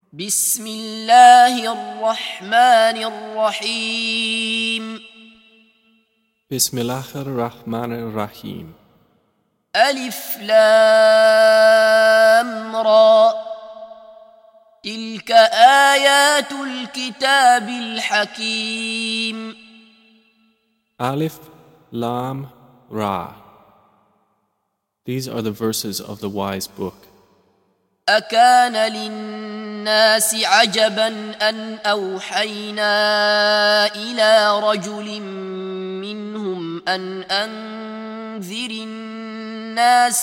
بسم الله الرحمن الرحيم بسم الله الرحمن الرحيم ألف لام را تلك آيات الكتاب الحكيم Alif Lam Ra. These are the verses of the wise book. أكان للناس عجبا أن أوحينا إلى رجل منهم أن أنذر الناس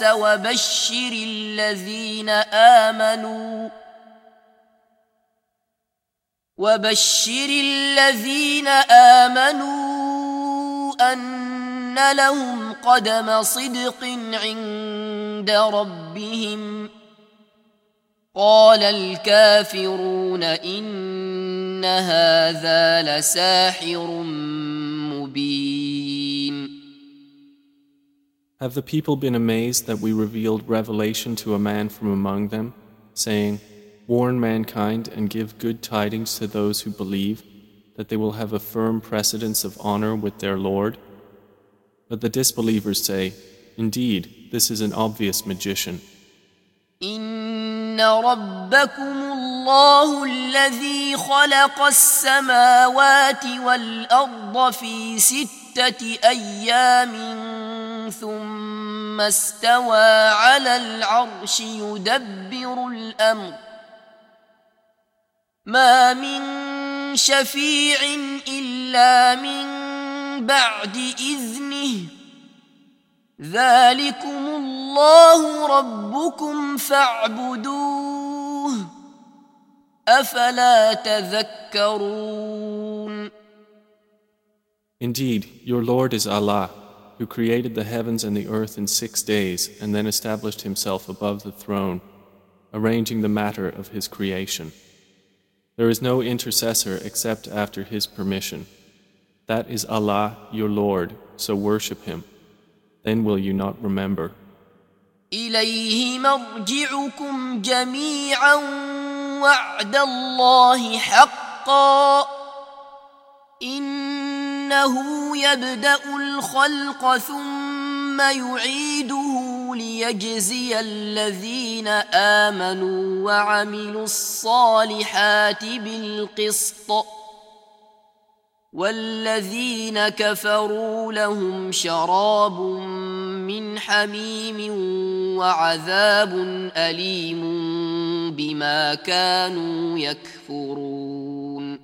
وبشر الذين آمنوا أن لهم قدم صدق عند ربهم قال الكافرون إن هذا لساحر مبين. Have the people been amazed that we revealed revelation to a man from among them, saying, "Warn mankind and give good tidings to those who believe, that they will have a firm precedence of honor with their Lord?" But the disbelievers say, "Indeed, this is an obvious magician." إن ربكم الله الذي خلق السماوات والأرض في 6 أيام ثم استوى على العرش يدبر الأمر ما من شفيع إلا من بعد إذنه ذلكم الله ربكم فاعبدوه أفلا تذكرون. Indeed, your Lord is Allah, who created the heavens and the earth in 6 days and then established himself above the throne, arranging the matter of his creation. There is no intercessor except after his permission. That is Allah, your Lord, so worship him. Then will you not remember? إليه مرجعكم جميعا وعد الله حقا إنه يبدأ الخلق ثم يعيده ليجزي الذين آمنوا وعملوا الصالحات بالقسط والذين كفروا لهم شراب من حميم وعذاب أليم بما كانوا يكفرون.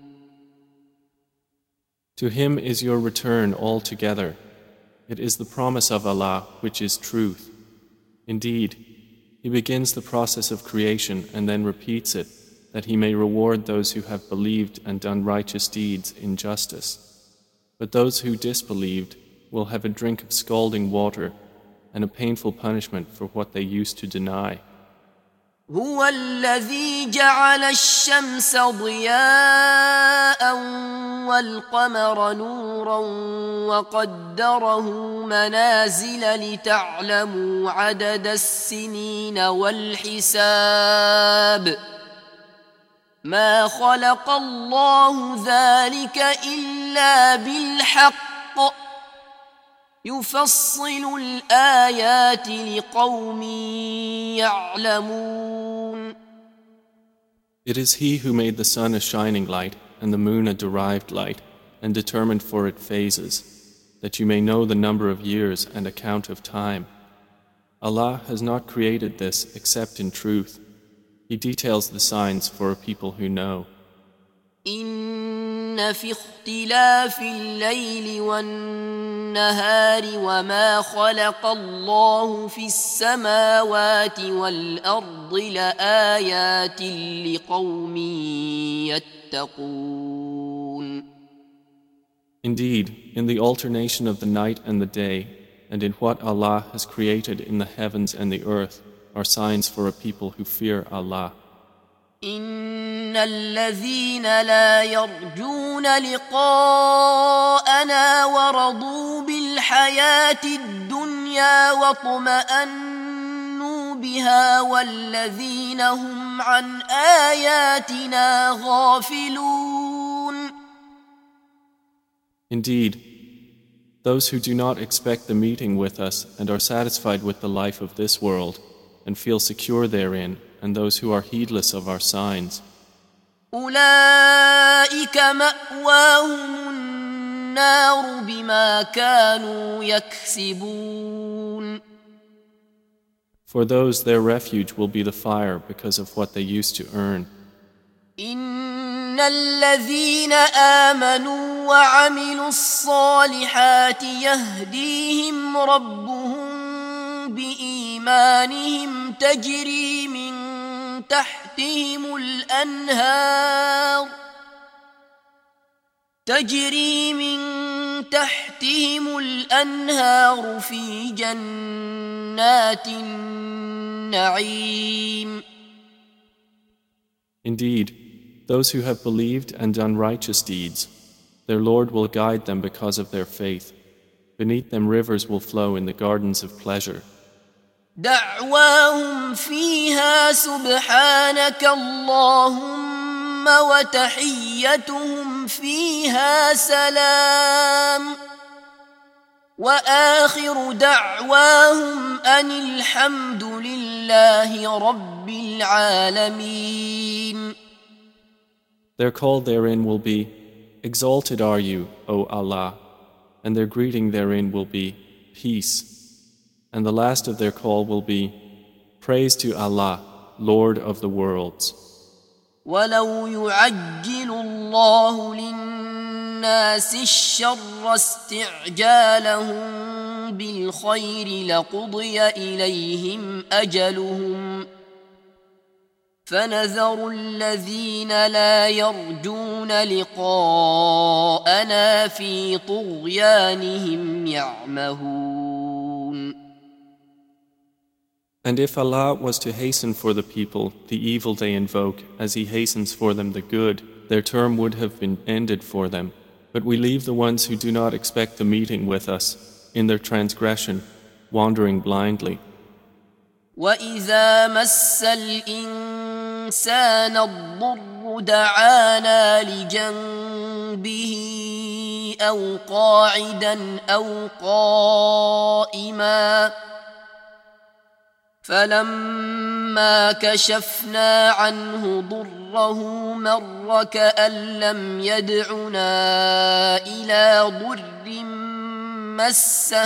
To him is your return altogether. It is the promise of Allah which is truth. Indeed, He begins the process of creation and then repeats it, that He may reward those who have believed and done righteous deeds in justice. But those who disbelieved will have a drink of scalding water and a painful punishment for what they used to deny. هو الذي جعل الشمس ضياء والقمر نورا وقدره منازل لتعلموا عدد السنين والحساب ما خلق الله ذلك إلا بالحق يفصل الآيات لقوم يعلمون. It is He who made the sun a shining light and the moon a derived light and determined for it phases, that you may know the number of years and account of time. Allah has not created this except in truth. He details the signs for a people who know. إن في اختلاف الليل والنهار وما خلق الله في السماوات والأرض لآيات لقوم يتقون. Indeed, in the alternation of the night and the day, and in what Allah has created in the heavens and the earth, are signs for a people who fear Allah. إن الذين لا يرجون لقاءنا ورضوا بالحياة الدنيا واطمأنوا بها والذين هم وهم عن آياتنا غافلون. Indeed, those who do not expect the meeting with us and are satisfied with the life of this world and feel secure therein, and those who are heedless of our signs, أولئك مأواهم النار بما كانوا يكسبون. for those their refuge will be the fire because of what they used to earn. إن الذين آمنوا وعملوا الصالحات يهديهم ربهم بإيمانهم تجري من تحتهم الأنهار في جنات النعيم. Indeed, those who have believed and done righteous deeds, their Lord will guide them because of their faith. Beneath them rivers will flow in the gardens of pleasure. دعواهم فيها سبحانك اللهم وتحيتهم فيها سلام وآخر دعواهم أن الحمد لله رب العالمين. Their call therein will be, Exalted are you, O Allah, and their greeting therein will be, Peace. And the last of their call will be, Praise to Allah, Lord of the worlds. ولو يعجل الله للناس الشر استعجالهم بالخير لقضي إليهم أجلهم فنذر الذين لا يرجون لقاءنا في طغيانهم يعمهون. And if Allah was to hasten for the people the evil they invoke as He hastens for them the good, their term would have been ended for them. But we leave the ones who do not expect the meeting with us in their transgression, wandering blindly. وَإِذَا مَسَّ الْإِنسَانَ الضُّرُّ دَعَانَا لِجَنبِهِ أَوْ قَاعِدًا أَوْ قَائِمًا فَلَمَّا كَشَفْنَا عَنْهُ ضُرَّهُ مَرَّ كَأَن لَّمْ يَدْعُنَا إِلَى ضُرٍّ مَّسَّهُ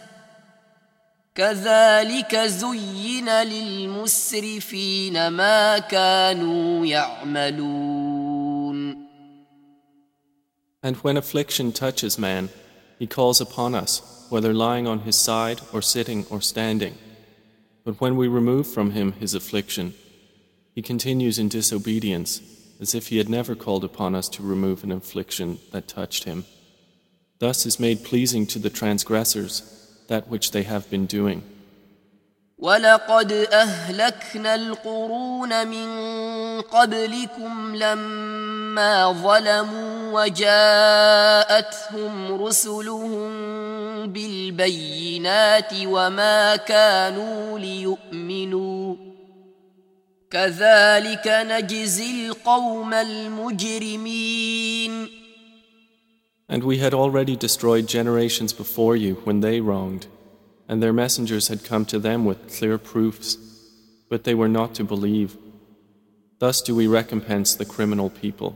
كَذَلِكَ زُيِّنَ لِلْمُسْرِفِينَ مَا كَانُوا يَعْمَلُونَ. And when affliction touches man, he calls upon us, whether lying on his side or sitting or standing. But when we remove from him his affliction, he continues in disobedience, as if he had never called upon us to remove an affliction that touched him. Thus is made pleasing to the transgressors that which they have been doing. وَلَقَدْ أَهْلَكْنَا الْقُرُونَ مِنْ قَبْلِكُمْ لَمَّا ظَلَمُوا وَجَاءَتْهُمْ رُسُلُهُم بِالْبَيِّنَاتِ وَمَا كَانُوا لِيُؤْمِنُوا كَذَلِكَ نَجْزِي الْقَوْمَ الْمُجْرِمِينَ. And we had already destroyed generations before you when they wronged, and their messengers had come to them with clear proofs, but they were not to believe. Thus do we recompense the criminal people.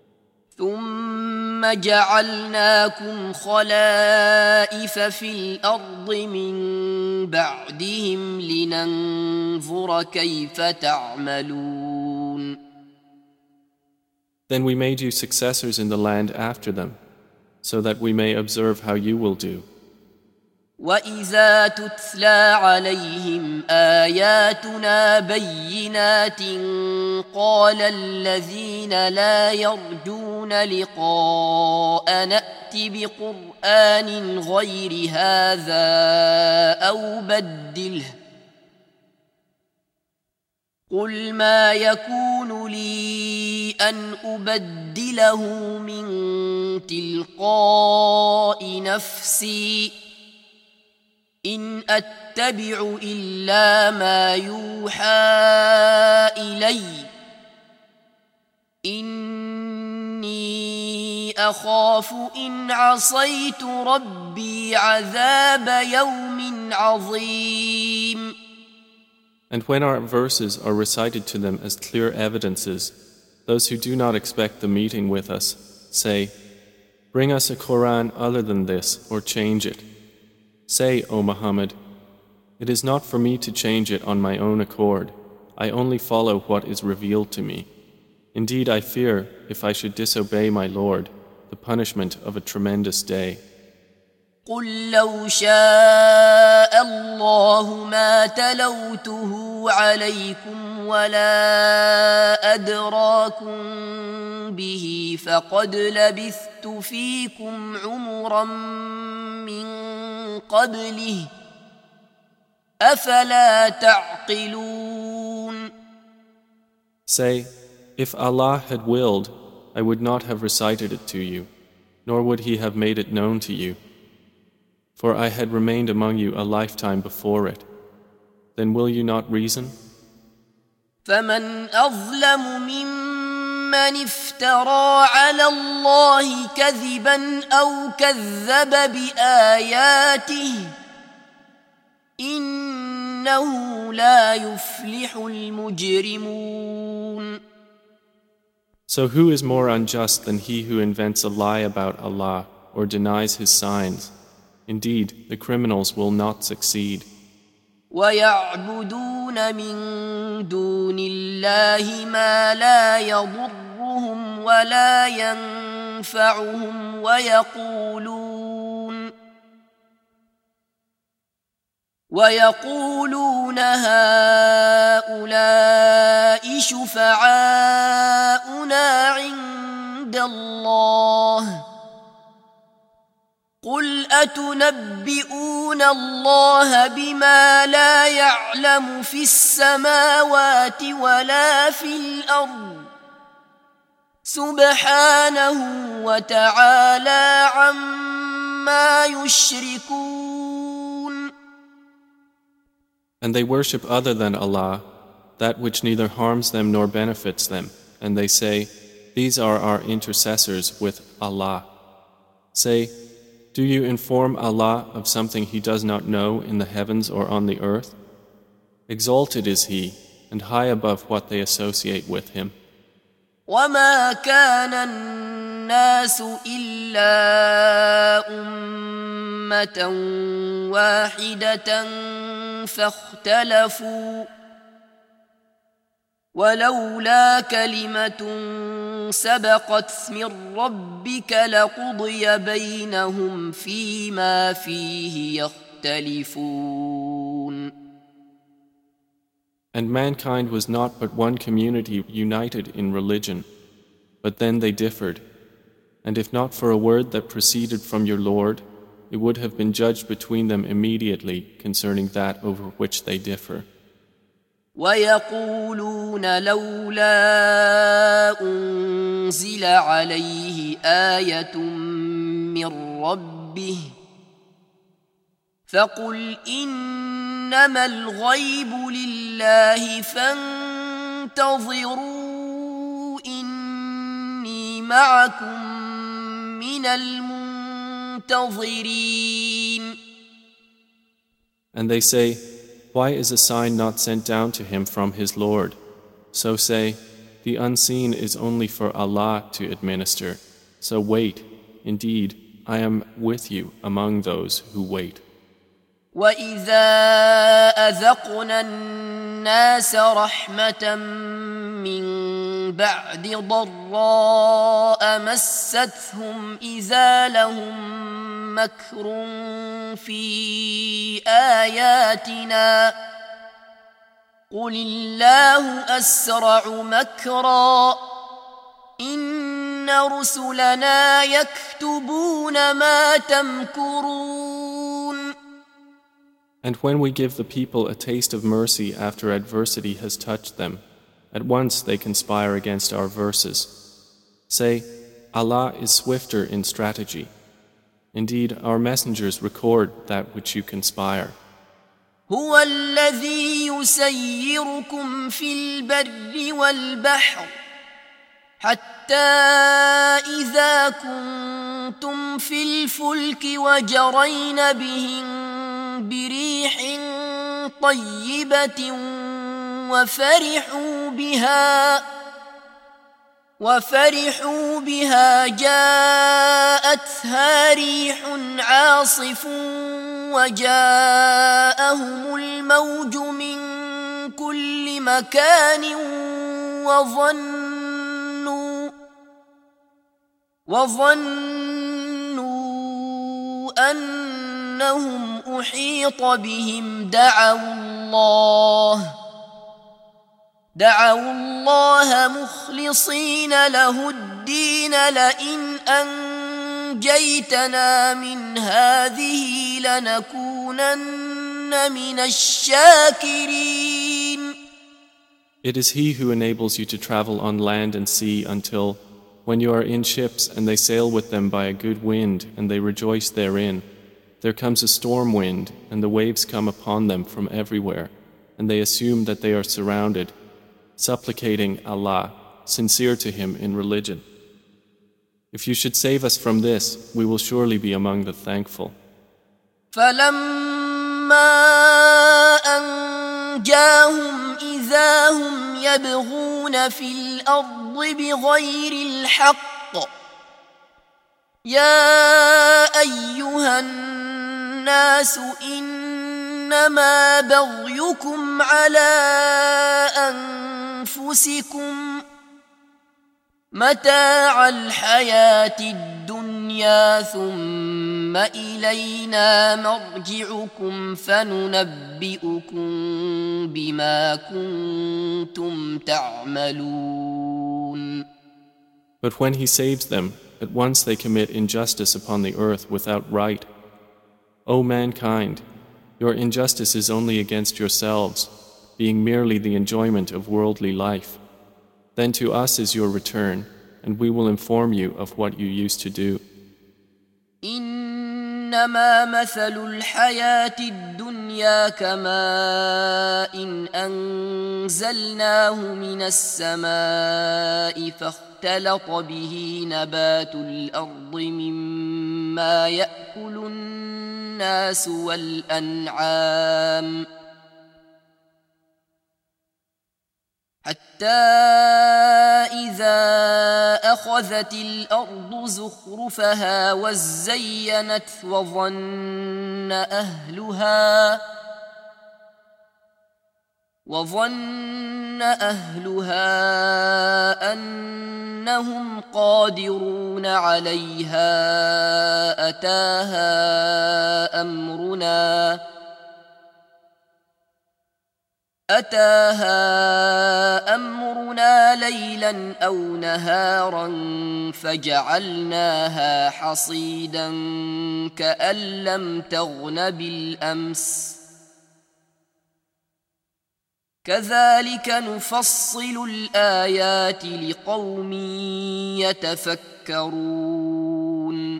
ثُمَّ جَعَلْنَاكُمْ خَلَائِفَ فِي الْأَرْضِ مِنْ بَعْدِهِمْ لِنَنْظُرَ كَيْفَ تَعْمَلُونَ. Then we made you successors in the land after them, so that we may observe how you will do. وَإِذَا تُتْلَى عَلَيْهِمْ آيَاتُنَا بَيِّنَاتٍ قَالَ الَّذِينَ لَا يَرْجُونَ لِقَاءَنَا ائْتِ بِقُرْآنٍ غَيْرِ هَذَا أَوْ بَدِّلْهُ قُلْ مَا يَكُونُ لِي أَنْ أُبَدِّلَهُ مِنْ تِلْقَاءِ نَفْسِي إن أتبع إلا ما يوحى إلي إني أخاف إن عصيت ربي عذاب يوم عظيم. And when our verses are recited to them as clear evidences, those who do not expect the meeting with us say, "Bring us a Quran other than this or change it." Say, O Muhammad, it is not for me to change it on my own accord. I only follow what is revealed to me. Indeed, I fear, if I should disobey my Lord, the punishment of a tremendous day. قل لو شاء الله ما تلوته عليكم ولا أدراكم به فقد لبثت فيكم عمرا من قبله أفلا تعقلون. Say, if Allah had willed, I would not have recited it to you, nor would He have made it known to you. For I had remained among you a lifetime before it. Then will you not reason? فمن أظلم ممن افترى على الله كذبا أو كذب بآياته إنه لا يفلح المجرمون. So who is more unjust than he who invents a lie about Allah or denies His signs? Indeed, the criminals will not succeed. ويعبدون من دون الله ما لا يضرهم ولا ينفعهم ويقولون هؤلاء شفعاؤنا عند الله قل أتنبئون الله بما لا يعلم في السماوات ولا في الأرض سبحانه وتعالى عما يشركون. And they worship other than Allah, that which neither harms them nor benefits them, and they say, "These are our intercessors with Allah." Say, do you inform Allah of something He does not know in the heavens or on the earth? Exalted is He, and high above what they associate with Him. وما كان الناس إلا أمة واحدة فاختلفوا ولولا كلمة سبقت من ربك لقضي بينهم فيما فيه يختلفون. And mankind was not but one community united in religion, but then they differed. And if not for a word that proceeded from your Lord, it would have been judged between them immediately concerning that over which they differ. ويقولون لولا أنزل عليه آية من ربه فقل إنما الغيب لله فانتظروا إني معكم من المنتظرين. And they say, why is a sign not sent down to him from his Lord? So say, the unseen is only for Allah to administer. So wait, indeed, I am with you among those who wait. وَإِذَا أَذَقْنَا النَّاسَ رَحْمَةً مِّن بَعْدِ ضَرَّاءَ مَسَّتْهُمْ إِذَا لَهُم مَّكْرٌ فِي آيَاتِنَا قُلِ اللَّهُ أَسْرَعُ مَكْرًا إِنَّ رُسُلَنَا يَكْتُبُونَ مَا تَمْكُرُونَ. And when we give the people a taste of mercy after adversity has touched them, at once they conspire against our verses. Say, Allah is swifter in strategy. Indeed, our messengers record that which you conspire. هو الذي يسيركم في البر والبحر حتى إذا كنتم في الفلك وجرين بهم بريح طيبة وفرحوا بها جاءتها ريح عاصف وجاءهم الموج من كل مكان وظنوا أنهم أحيط بهم دعوا الله مخلصين له الدين لئن أنجيتنا من هذه لنكونن من الشاكرين. It is He who enables you to travel on land and sea until, when you are in ships and they sail with them by a good wind and they rejoice therein, there comes a storm wind and the waves come upon them from everywhere, and they assume that they are surrounded, supplicating Allah, sincere to Him in religion. If you should save us from this, we will surely be among the thankful. فَلَمَّا أَنْجَاهُمْ إِذَا هُمْ يَبْغُونَ فِي الْأَرْضِ بِغَيْرِ الْحَقِّ يَا أَيُّهَا النَّاسُ إِنَّمَا بَغْيُكُمْ عَلَى أَنفُسِكُمْ متاع الحياة الدنيا ثم إلينا مرجعكم فننبئكم بما كنتم تعملون. But when He saves them, at once they commit injustice upon the earth without right. O mankind, your injustice is only against yourselves, being merely the enjoyment of worldly life. Then to us is your return, and we will inform you of what you used to do. إنما مثل الحياة الدنيا كماء أنزلناه من السماء فاختلط به نبات الأرض مما يأكل الناس والأنعام حتى إذا أخذت الأرض زخرفها وزينت وظن أهلها أنهم قادرون عليها أتاها أمرنا ليلا أو نهارا فجعلناها حصيدا كأن لم تغن بالأمس كذلك نفصل الآيات لقوم يتفكرون.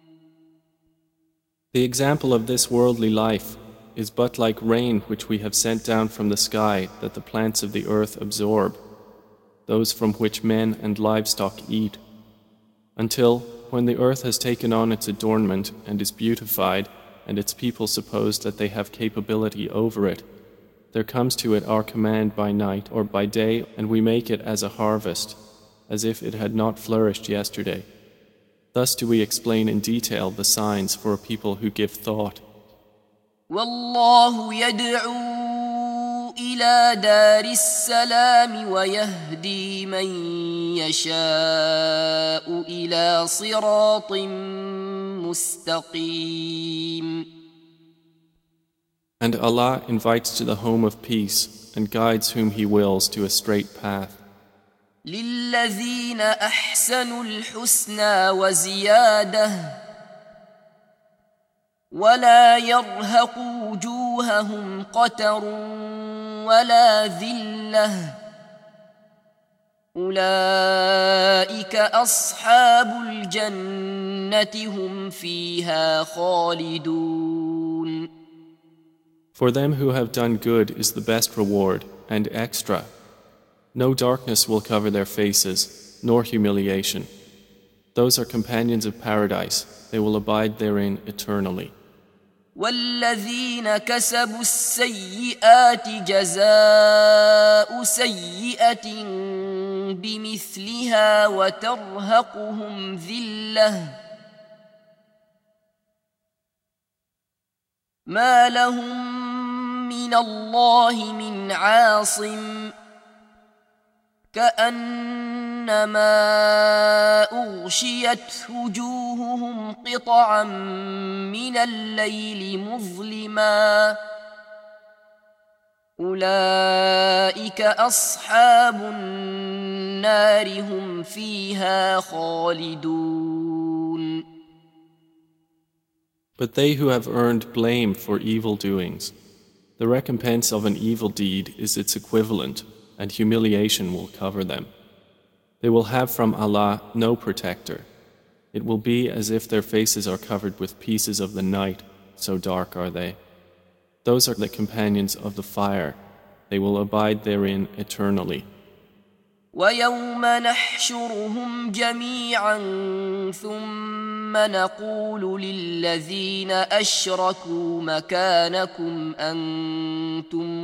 The example of this worldly life is but like rain which we have sent down from the sky that the plants of the earth absorb, those from which men and livestock eat, until, when the earth has taken on its adornment and is beautified, and its people suppose that they have capability over it, there comes to it our command by night or by day, and we make it as a harvest, as if it had not flourished yesterday. Thus do we explain in detail the signs for a people who give thought. والله يدعو إلى دار السلام ويهدي من يشاء إلى صراط مستقيم. And Allah invites to the home of peace and guides whom He wills to a straight path. للذين أحسنوا الحسنى وزيادة ولا يرهق وجوههم قتر ولا ذلة أولئك أولئك أصحاب الجنة هم فيها خالدون. For them who have done good is the best reward and extra. No darkness will cover their faces, nor humiliation. Those are companions of paradise. They will abide therein eternally. والذين كسبوا السيئات جزاء سيئة بمثلها وترهقهم ذلة ما لهم من الله من عاصم كأنما أغشيت وجوههم قطعا من الليل مظلما أولئك أصحاب النار هم فيها خالدون. But they who have earned blame for evil doings, the recompense of an evil deed is its equivalent, and humiliation will cover them. They will have from Allah no protector. It will be as if their faces are covered with pieces of the night, so dark are they. Those are the companions of the fire. They will abide therein eternally. ويوم نحشرهم جميعا ثم نقول للذين أشركوا مكانكم أنتم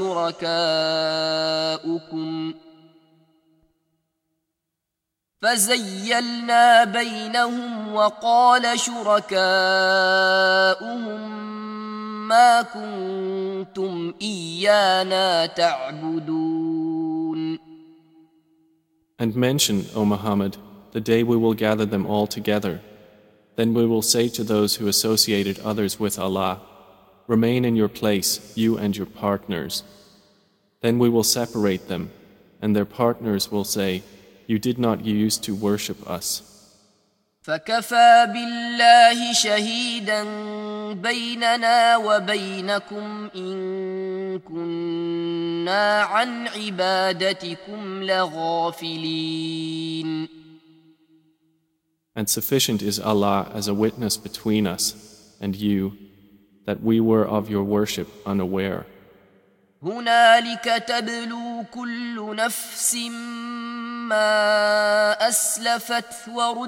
وشركاؤكم فزيلنا بينهم وقال شركاؤهم ما كنتم إيانا تعبدون. And mention, O Muhammad, the day we will gather them all together. Then we will say to those who associated others with Allah, remain in your place, you and your partners. Then we will separate them, and their partners will say, you did not use to worship us. فكفى بالله شهيدا بيننا وبينكم إن كنا عن عبادتكم لغافلين. And sufficient is Allah as a witness between us and you that we were of your worship unaware. هنالك تبلو كل نفس ما أسلفت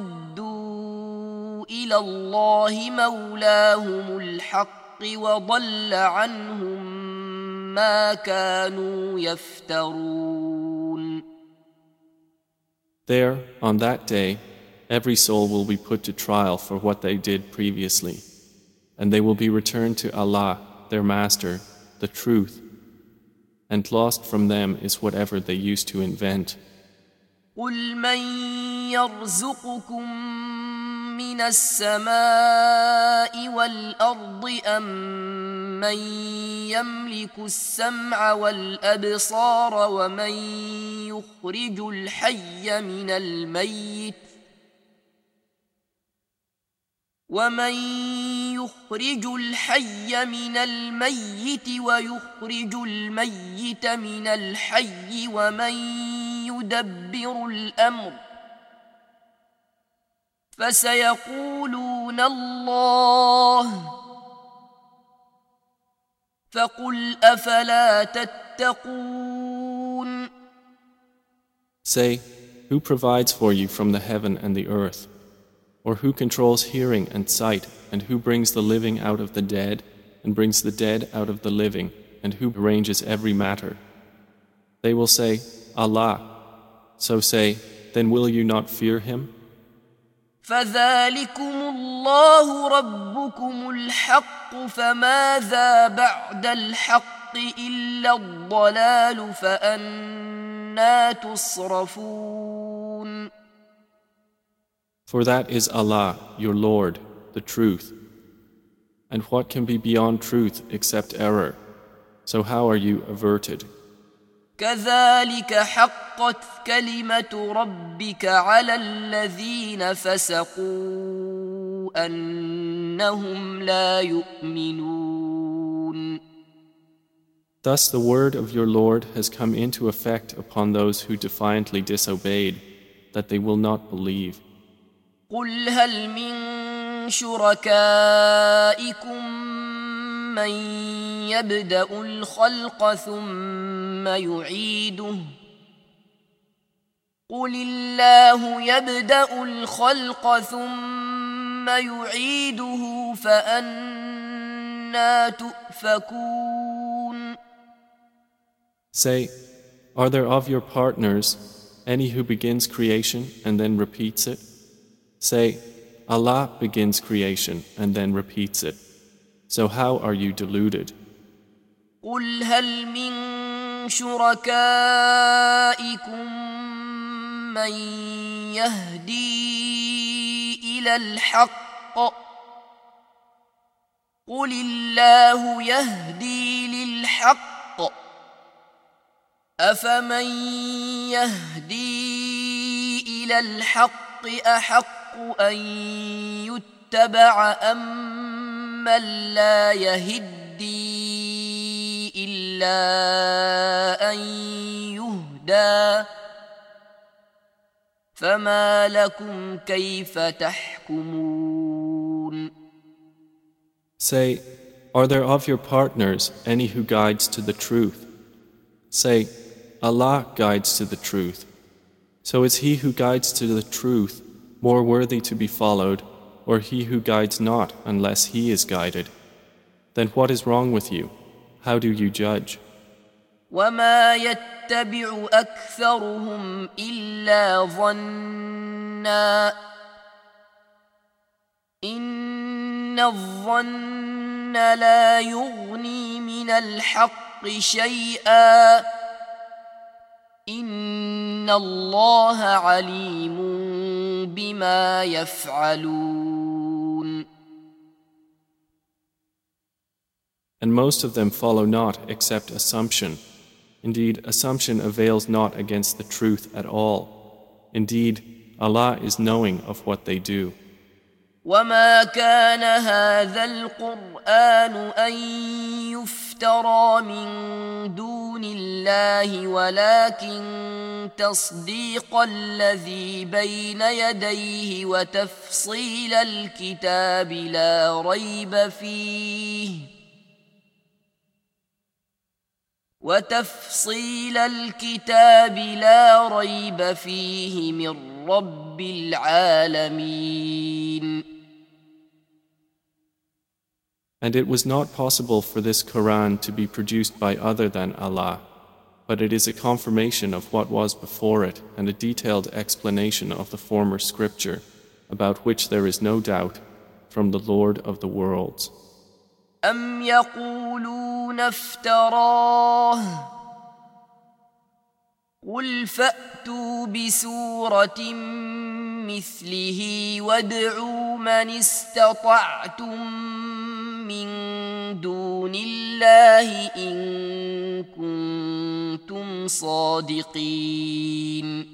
وردوا إلى الله مولاهم الحق وضل عنهم ما كانوا يفترون. There, on that day, every soul will be put to trial for what they did previously, and they will be returned to Allah, their Master, the truth, and lost from them is whatever they used to invent. قل من يرزقكم من السماء والأرض أم من يملك السمع والأبصار ومن يخرج الحي من الميت ويخرج الميت من الحي ومن يدبر الأمر فسيقولون الله فقل أفلا تتقون. Say, who provides for you from the heaven and the earth? Or who controls hearing and sight, and who brings the living out of the dead, and brings the dead out of the living, and who arranges every matter? They will say, Allah. So say, then will you not fear him? فذلكم الله ربكم الحق فماذا بعد الحق إلا الضلال فأنى تصرفون. For that is Allah, your Lord, the truth. And what can be beyond truth except error? So how are you averted? كذلك حقت كلمة ربك على الذين فسقوا أنهم لا يؤمنون. Thus the word of your Lord has come into effect upon those who defiantly disobeyed, that they will not believe. قل هل من شركائكم من يبدأ الخلق ثم يعيده قل الله يبدأ الخلق ثم يعيده فأنى تؤفكون. Say, are there of your partners any who begins creation and then repeats it? Say, Allah begins creation and then repeats it. So how are you deluded? قل هل من شركائكم من يهدي إلى الحق قل الله يهدي للحق أفمن يهدي إلى الحق أحق أن يتبع أمن لا يهدي إلا أن يهدى فما لكم كيف تحكمون. Say, are there of your partners any who guides to the truth? Say, Allah guides to the truth. So is he who guides to the truth more worthy to be followed, or he who guides not unless he is guided? Then what is wrong with you? How do you judge? وما يتبع أكثرهم إلا ظنا إن الظن لا يغني من الحق شيئا إن الله عليم بما يفعلون. And most of them follow not except assumption. Indeed, assumption avails not against the truth at all. Indeed, Allah is knowing of what they do. وما كان هذا القرآن أن يفترى من دون الله ولكن تصديق الذي بين يديه وتفصيل الكتاب لا ريب فيه من رب العالمين. And it was not possible for this Quran to be produced by other than Allah, but it is a confirmation of what was before it and a detailed explanation of the former scripture, about which there is no doubt, from the Lord of the worlds. أم يقولون افتراه قل فأتوا بسورة مثله وادعوا من استطعتم من دون الله إن كنتم صادقين.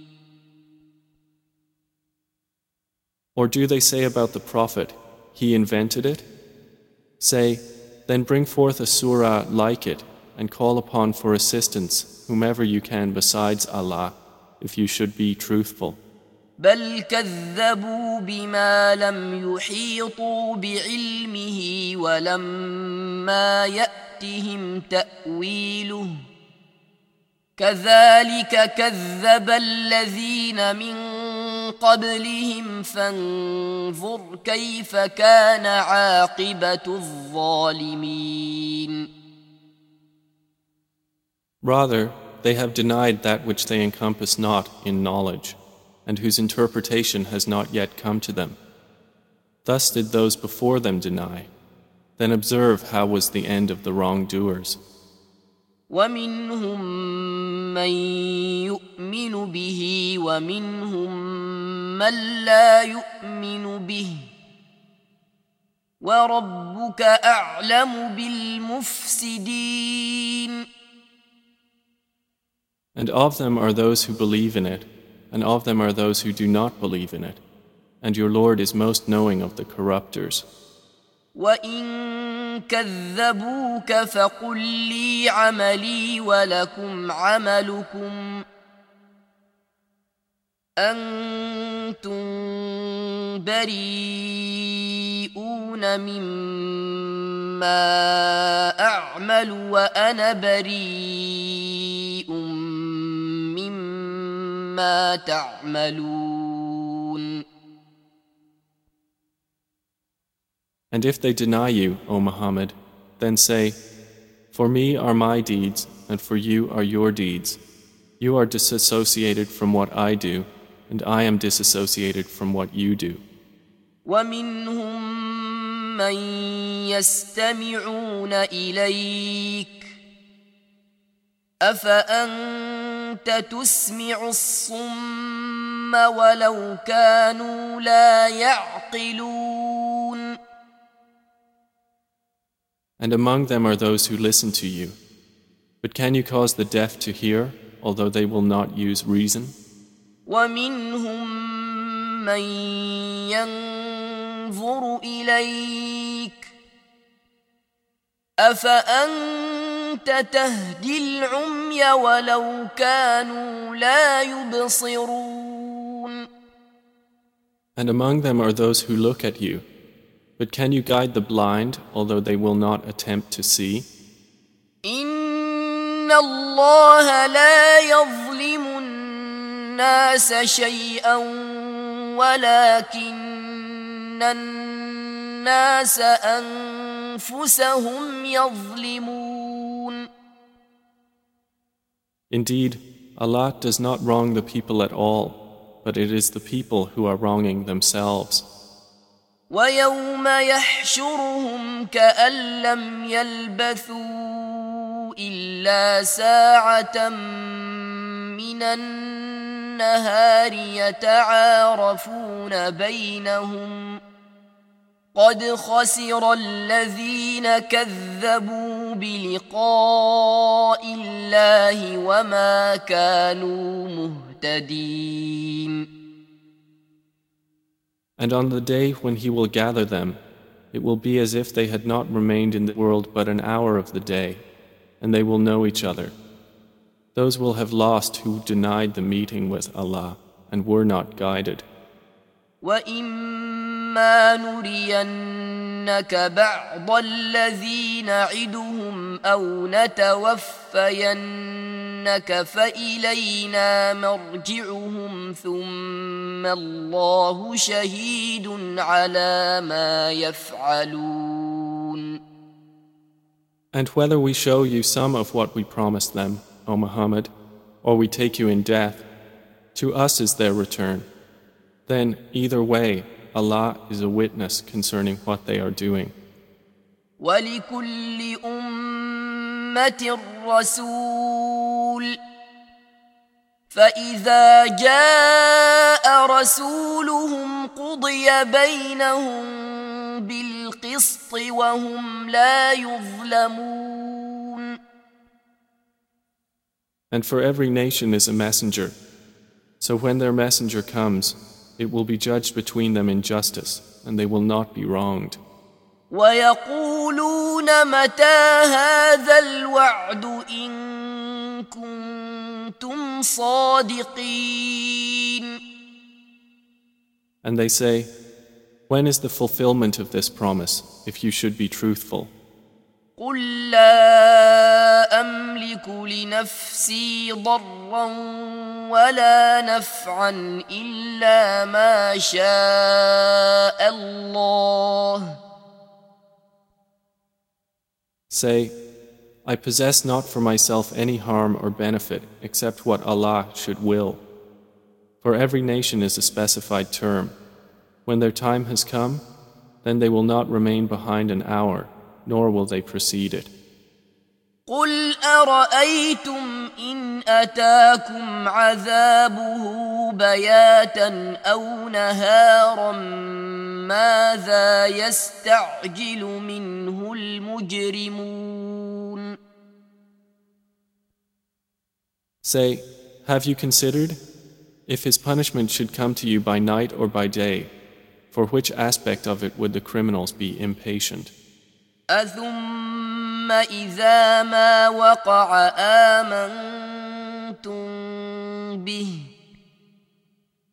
Or do they say about the Prophet, he invented it? Say, then bring forth a surah like it and call upon for assistance whomever you can besides Allah, if you should be truthful. بل كذبوا بما لم يحيطوا بعلمه ولما يأتهم تأويله كذلك كذب الذين من قبلهم فانظر كيف كان عاقبة الظالمين. Rather, they have denied that which they encompass not in knowledge, and whose interpretation has not yet come to them. Thus did those before them deny. Then observe how was the end of the wrongdoers. ومنهم من يؤمن به ومنهم من لا يؤمن به وربك أعلم بالمفسدين. And of them are those who believe in it, and of them are those who do not believe in it, and your Lord is most knowing of the corrupters. وَإِن كَذَّبُوكَ فَقُل لِّي عَمَلِي وَلَكُمْ عَمَلُكُمْ أنتم بريئون مما أعمل وأنا بريء مما تعملون. And if they deny you, O Muhammad, then say, For me are my deeds, and for you are your deeds. You are disassociated from what I do, and I am disassociated from what you do. ومنهم من يستمعون إليك أفأنت تسمع الصم ولو كانوا لا يعقلون. And among them are those who listen to you. But can you cause the deaf to hear, although they will not use reason? ومنهم من ينظر إليك أفأنت تهدي العمي ولو كانوا لا يبصرون. And among them are those who look at you. But can you guide the blind, although they will not attempt to see? إن الله لا يظلم الناس شيئا ولكن الناس أنفسهم يظلمون. Indeed, Allah does not wrong the people at all, but it is the people who are wronging themselves. ويوم يحشرهم كأن لم يلبثوا إلا ساعة من النهار يتعارفون بينهم قد خسر الذين كذبوا بلقاء الله وما كانوا مهتدين. And on the day when He will gather them, it will be as if they had not remained in the world but an hour of the day, and they will know each other. Those will have lost who denied the meeting with Allah and were not guided. وَإِمَّا نُرِيَنَّكَ بَعْضَ الَّذِي نَعِدُهُمْ أَوْ نَتَوَفَّيَنَّكَ فَإِلَيْنَا مَرْجِعُهُمْ ثُمَّ اللَّهُ شَهِيدٌ عَلَى مَا يَفْعَلُونَ. And whether we show you some of what we promised them, O Muhammad, or we take you in death, to us is their return. Then, either way, Allah is a witness concerning what they are doing. وَلِكُلِّ أُمَّةٍ رَسُولٌ فَإِذَا جَاءَ رَسُولُهُمْ قُضِيَ بَيْنَهُم بِالْقِسْطِ وَهُمْ لَا يُظْلَمُونَ. And for every nation is a messenger. So when their messenger comes, it will be judged between them in justice, and they will not be wronged. وَيَقُولُونَ مَتَى هَذَا الْوَعْدُ إِن كُنتُمْ صَادِقِينَ. And they say, When is the fulfillment of this promise, if you should be truthful? قُل لَّا أَمْلِكُ لِنَفْسِي ضَرًّا وَلَا نَفْعًا إِلَّا مَا شَاءَ اللَّهُ. Say, I possess not for myself any harm or benefit except what Allah should will. For every nation is a specified term. When their time has come, then they will not remain behind an hour, nor will they precede it. قُلْ أَرَأَيْتُمْ إِنْ أَتَاكُمْ عَذَابُهُ بَيَاتًا أَوْ نَهَارًا مَاذَا يَسْتَعْجِلُ مِنْهُ الْمُجْرِمُونَ. Say, have you considered, if His punishment should come to you by night or by day, for which aspect of it would the criminals be impatient? أَثُمَّ إِذَا مَا وَقَعَ آمَنْتُمْ بِهِ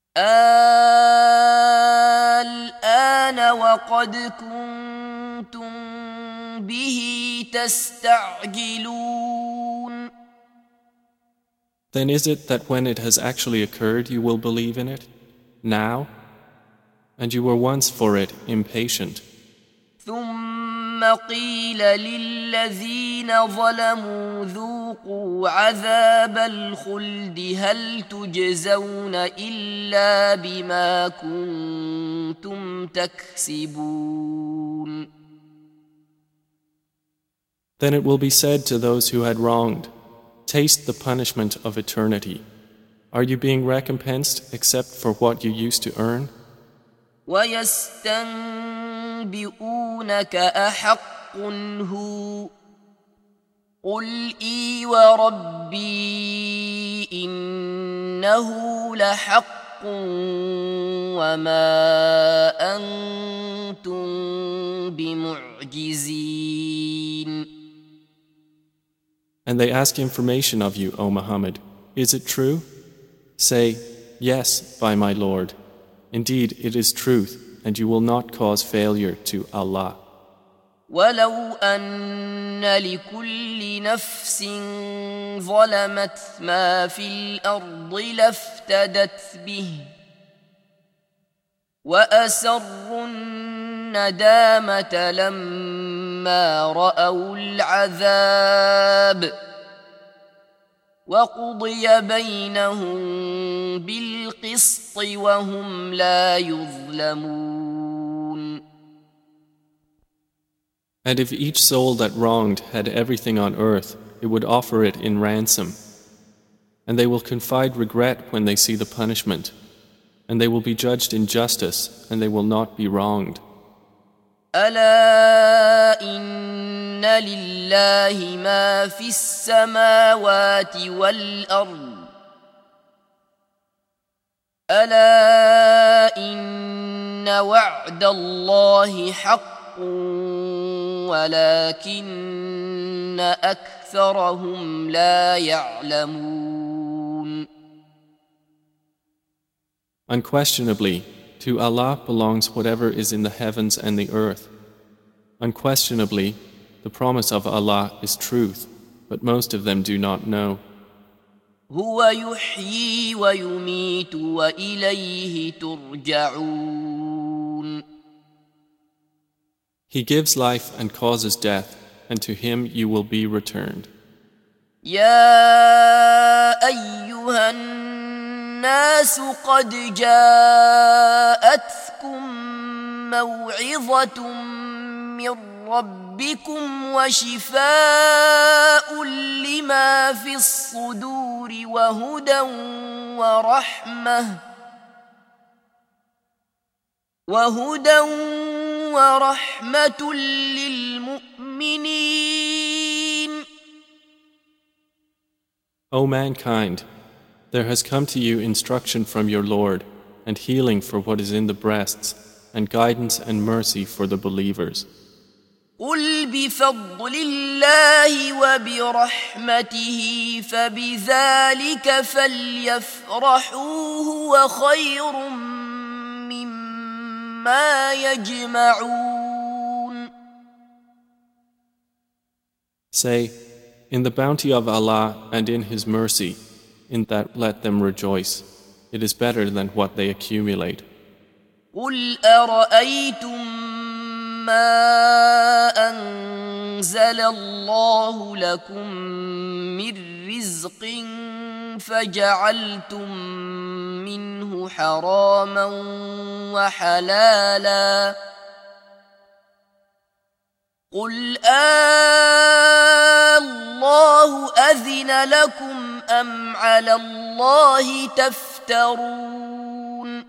الآن وقد كنتم به تستعجلون. Then is it that when it has actually occurred you will believe in it? Now? And you were once for it impatient. ثم قيل للذين ظلموا ذوقوا عذاب الخلد هل تجزون إلا بما كنتم تكسبون. Then it will be said to those who had wronged, taste the punishment of eternity. Are you being recompensed except for what you used to earn? ويستنبئونك أحق هو قل إي وربي إنه لحق وما أنتم بمعجزين. And they ask information of you, O Muhammad. Is it true? Say, yes, by my Lord. Indeed, it is truth, and you will not cause failure to Allah. ولو أن لكل نفس ظلمت ما في الأرض لافتدت به وأسروا الندامة لما رأوا العذاب وقضي بينهم بالقسط وهم لا يظلمون. And if each soul that wronged had everything on earth, it would offer it in ransom. And they will confide regret when they see the punishment. And they will be judged in justice, and they will not be wronged. ألا إن لله ما في السماوات والأرض ألا إن وعد الله حق ولكن أكثرهم لا يعلمون. Unquestionably, to Allah belongs whatever is in the heavens and the earth. Unquestionably, the promise of Allah is truth, but most of them do not know. هو يحيي ويميت وإليه ترجعون. He gives life and causes death, and to Him you will be returned. يا أيها الناس قد جاءتكم موعظة من ربكم وشفاء لما في الصدور وهدى ورحمة للمؤمنين. O mankind, there has come to you instruction from your Lord, and healing for what is in the breasts, and guidance and mercy for the believers. قل بفضل الله وبرحمته فبذلك فليفرحوا هو خير مما يجمعون. Say, in the bounty of Allah and in His mercy, in that let them rejoice. It is better than what they accumulate. قل أرأيتم ما أنزل الله لكم من رزق فجعلتم منه حراما وحلالا قل الله أذن لكم أم على الله تفترون.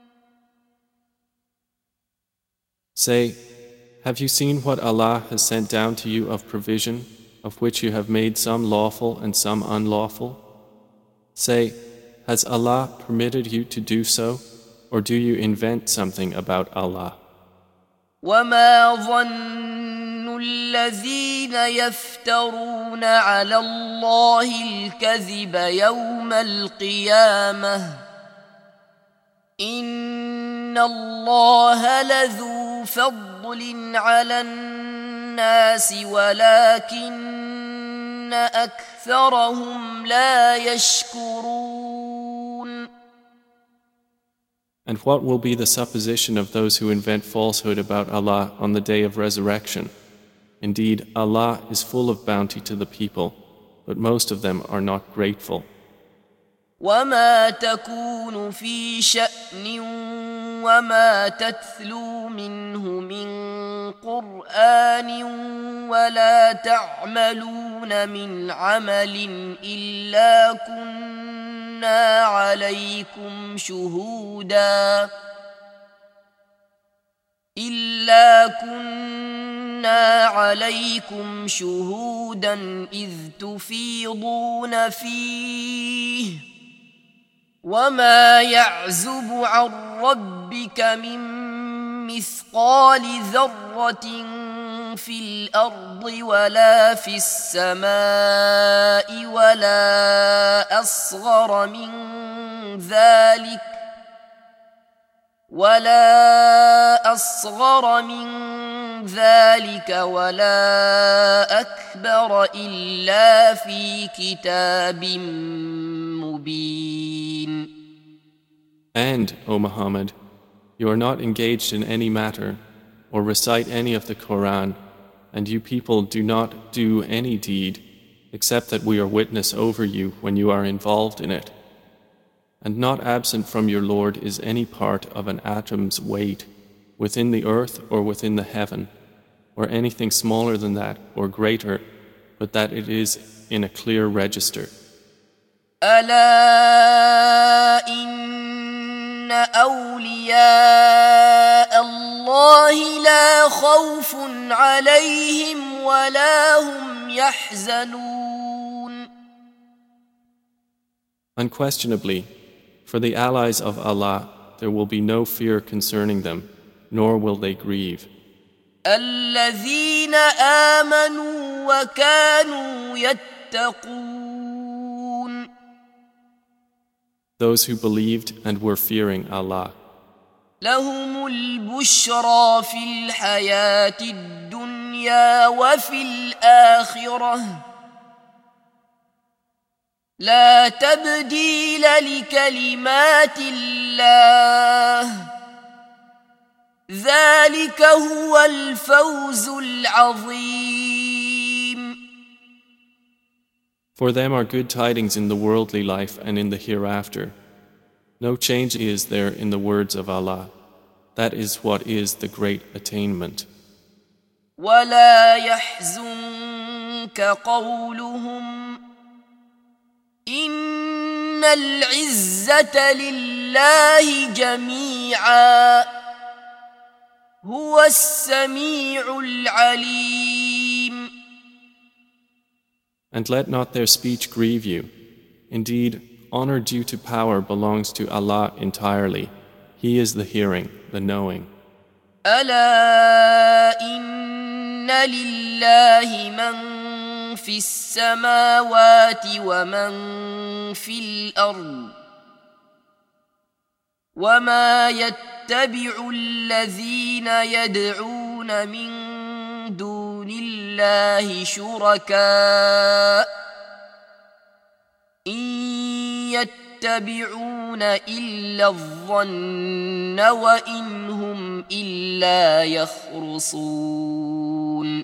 Say, have you seen what Allah has sent down to you of provision, of which you have made some lawful and some unlawful? Say, has Allah permitted you to do so, or do you invent something about Allah? وما ظن الذين يفترون على الله الكذب يوم القيامة إن الله لذو فضل على الناس ولكن أكثرهم لا يشكرون. And what will be the supposition of those who invent falsehood about Allah on the day of resurrection? Indeed, Allah is full of bounty to the people, but most of them are not grateful. وما تكون في شأن وما تتلو منه من قرآن ولا تعملون من عمل إلا كنا عليكم شهودا إذ تفيضون فيه وما يعزب عن ربك من مثقال ذرة في الأرض ولا في السماء ولا أصغر من ذلك ولا أكبر إلا في كتاب مبين. And, O Muhammad, you are not engaged in any matter or recite any of the Quran, and you people do not do any deed except that we are witness over you when you are involved in it. And not absent from your Lord is any part of an atom's weight within the earth or within the heaven, or anything smaller than that or greater, but that it is in a clear register. ألا إن أولياء الله لا خوف عليهم ولا هم يحزنون. Unquestionably, for the allies of Allah, there will be no fear concerning them, nor will they grieve. الذين آمنوا وكانوا يتقون. Those who believed and were fearing Allah. لهم البشرى في الحياة الدنيا وفي الآخرة لا تبديل لكلمات الله ذلك هو الفوز العظيم. For them are good tidings in the worldly life and in the hereafter. No change is there in the words of Allah. That is what is the great attainment. ولا يحزنك قولهم إن العزة لله جميعا هو السميع العليم. And let not their speech grieve you. Indeed, honor due to power belongs to Allah entirely. He is the hearing, the knowing. ألا إن لله من في السماوات ومن في الأرض وما يتبع الذين يدعون من دون الله شركاء إن يتبعون إلا الظن وإن هم إلا يخرصون.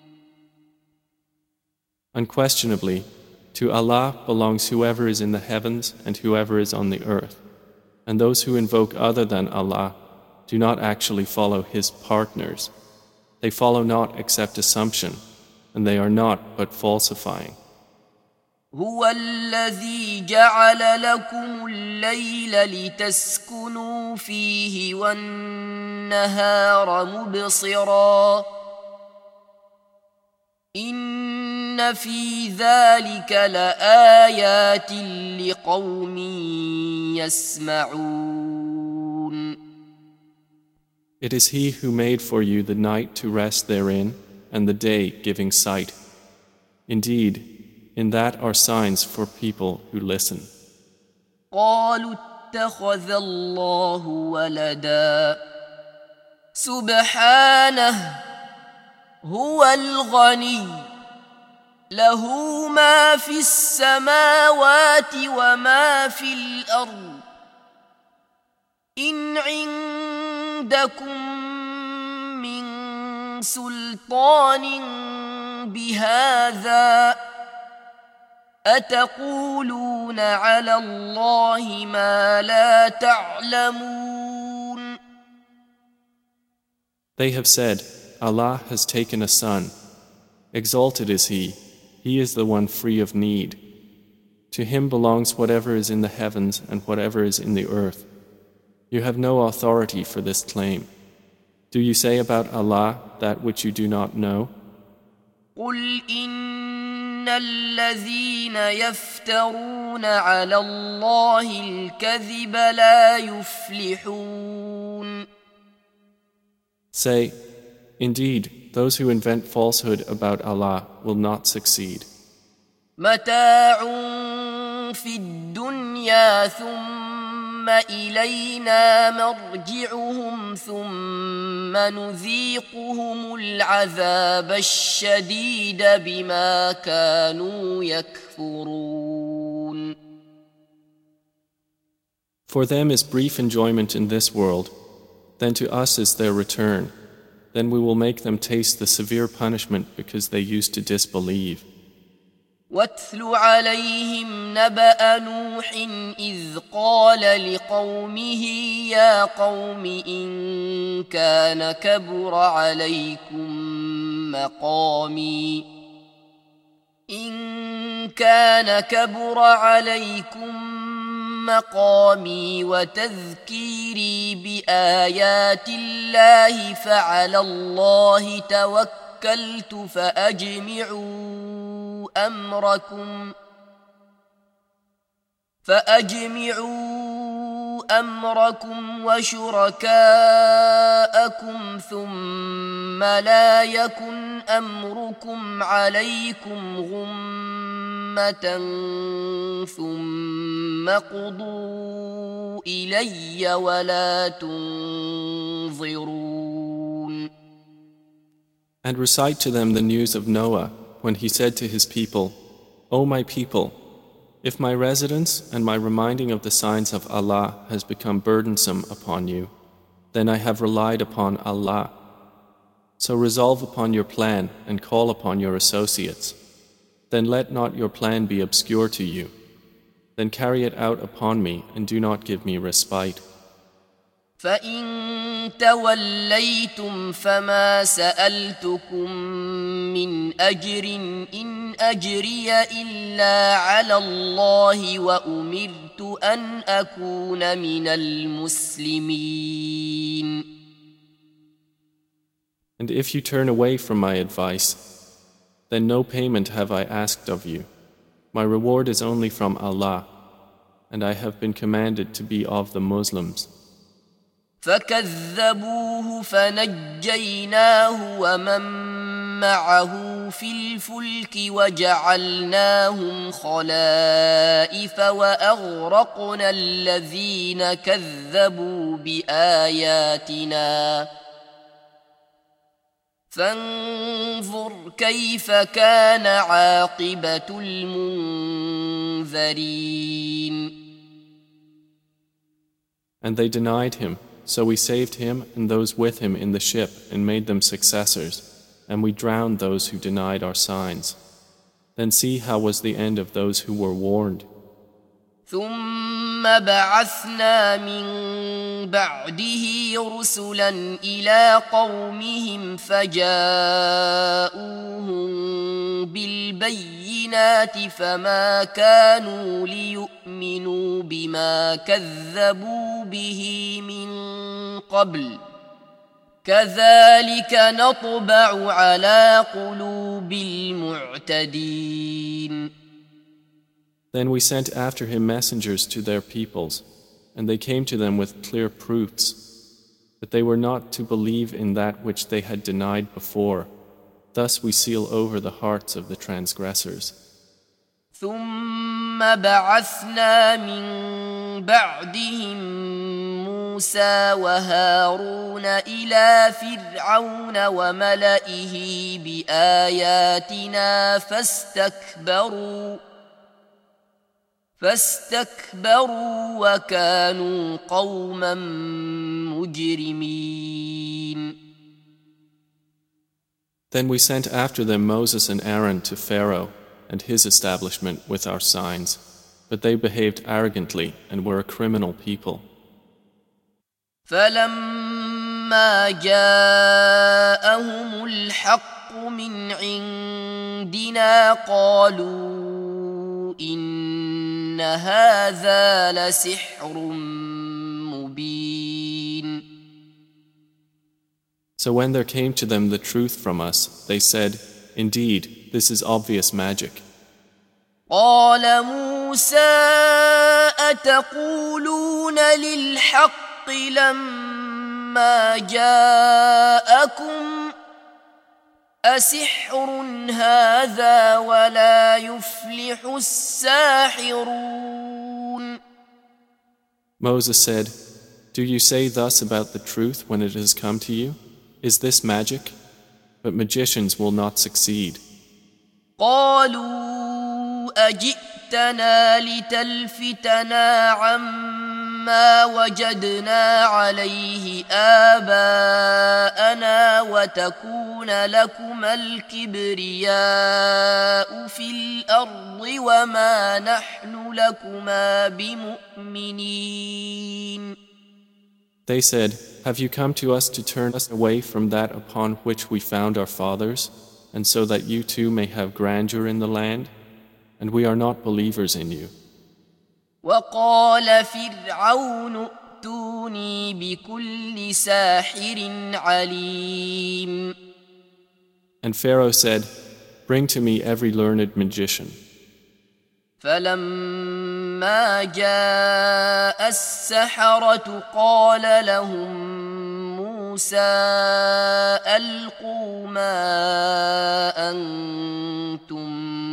Unquestionably, to Allah belongs whoever is in the heavens and whoever is on the earth. And those who invoke other than Allah do not actually follow His partners. They follow not except assumption, and they are not but falsifying. هو الذي جعل لكم الليل لتسكنوا فيه والنهار مبصرا إن في ذلك لآيات لقوم يسمعون. It is He who made for you the night to rest therein and the day giving sight. Indeed, in that are signs for people who listen. قالوا اتخذ الله ولدا سبحانه هو الغني له ما في السماوات وما في الأرض إن عندكم من سلطان بهذا أتقولون على الله ما لا تعلمون. They have said, Allah has taken a son. Exalted is He. He is the one free of need. To Him belongs whatever is in the heavens and whatever is in the earth. You have no authority for this claim. Do you say about Allah that which you do not know? قل إن الذين يفترون على الله الكذب لا يفلحون. Say, indeed, those who invent falsehood about Allah will not succeed. متاع في الدنيا ثم إلينا مرجعهم ثم نذيقهم العذاب الشديد بما كانوا يكفرون. For them is brief enjoyment in this world, then to us is their return. Then we will make them taste the severe punishment because they used to disbelieve. واتل عليهم نبأ نوح إذ قال لقومه يا قوم إن كان كبر عليكم مقامي وتذكيري بآيات الله فعلى الله توكلت فأجمعوا أمركم وشركاءكم ثم لا يكن أمركم عليكم غمة ثم قضوا إلي ولا تنظرون. And recite to them the news of Noah when he said to his people, O my people, if my residence and my reminding of the signs of Allah has become burdensome upon you, then I have relied upon Allah. So resolve upon your plan and call upon your associates. Then let not your plan be obscure to you. Then carry it out upon me and do not give me respite. فإن توليتم فما سألتكم من أجر إن أجري إلا على الله وأمرت أن أكون من المسلمين. And if you turn away from my advice, then no payment have I asked of you. My reward is only from Allah, and I have been commanded to be of the Muslims. فكذبوه فنجيناه ومن معه في الفلك وجعلناهم خلائف وأغرقنا الذين كذبوا بآياتنا فانظر كيف كان عاقبة المنذرين. And they denied him. So we saved him and those with him in the ship and made them successors, and we drowned those who denied our signs. Then see how was the end of those who were warned. ثم بعثنا من بعده رسلا إلى قومهم فجاءوهم بالبينات فما كانوا ليؤمنوا بما كذبوا به من قبل كذلك نطبع على قلوب المعتدين. Then we sent after him messengers to their peoples, and they came to them with clear proofs, but they were not to believe in that which they had denied before. Thus we seal over the hearts of the transgressors. ثم بعثنا من بعدهم موسى وهارون إلى فرعون وملئه بآياتنا فاستكبروا وكانوا قوما مجرمين. Then we sent after them Moses and Aaron to Pharaoh and his establishment with our signs, but they behaved arrogantly and were a criminal people. فلما جاءهم الحق من عندنا قالوا إن هذا لسحر مبين. So when there came to them the truth from us, they said, "Indeed, this is obvious magic." قال موسى أتقولون للحق لما جاءكم أسحر هذا ولا يفلح الساحرون. Moses said, "Do you say thus about the truth when it has come to you? Is this magic? But magicians will not succeed." قالوا أجئتنا لتلفتنا عما وجدنا عليه آباءنا وتكون لكما الكبرياء في الأرض وما نحن لكما بمؤمنين. They said, "Have you come to us to turn us away from that upon which we found our fathers, and so that you too may have grandeur in the land? And we are not believers in you." وقال فرعون ائتوني بكل ساحر عليم. And Pharaoh said, "Bring to me every learned magician." فلما جاء السحرة قال لهم موسى ألقوا ما أنتم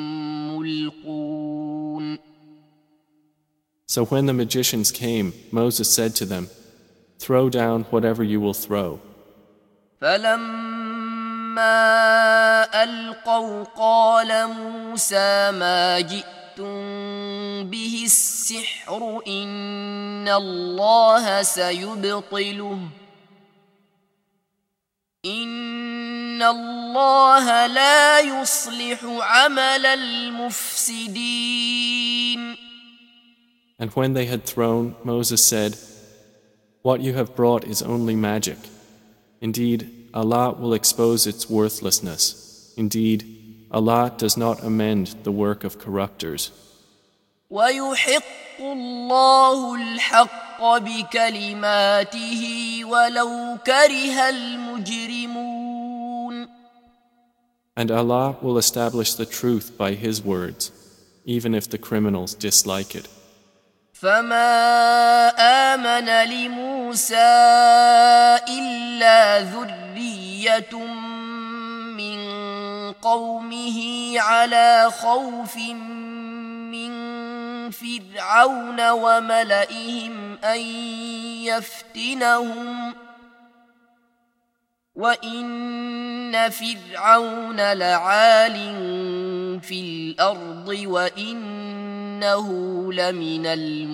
ملقون. So when the magicians came, Moses said to them, "Throw down whatever you will throw." فلما ألقوا قال موسى ما جئتم به السحر إن الله سيبطله إن الله لا يصلح عمل المفسدين. And when they had thrown, Moses said, "What you have brought is only magic. Indeed, Allah will expose its worthlessness. Indeed, Allah does not amend the work of corruptors." ويحق الله الحق بكلماته ولو كره المجرمون. And Allah will establish the truth by His words, even if the criminals dislike it. فما آمن لموسى إلا ذرية من قومه على خوف من فرعون وملئهم أن يفتنهم وإن فرعون لعال في الأرض وإنه لمن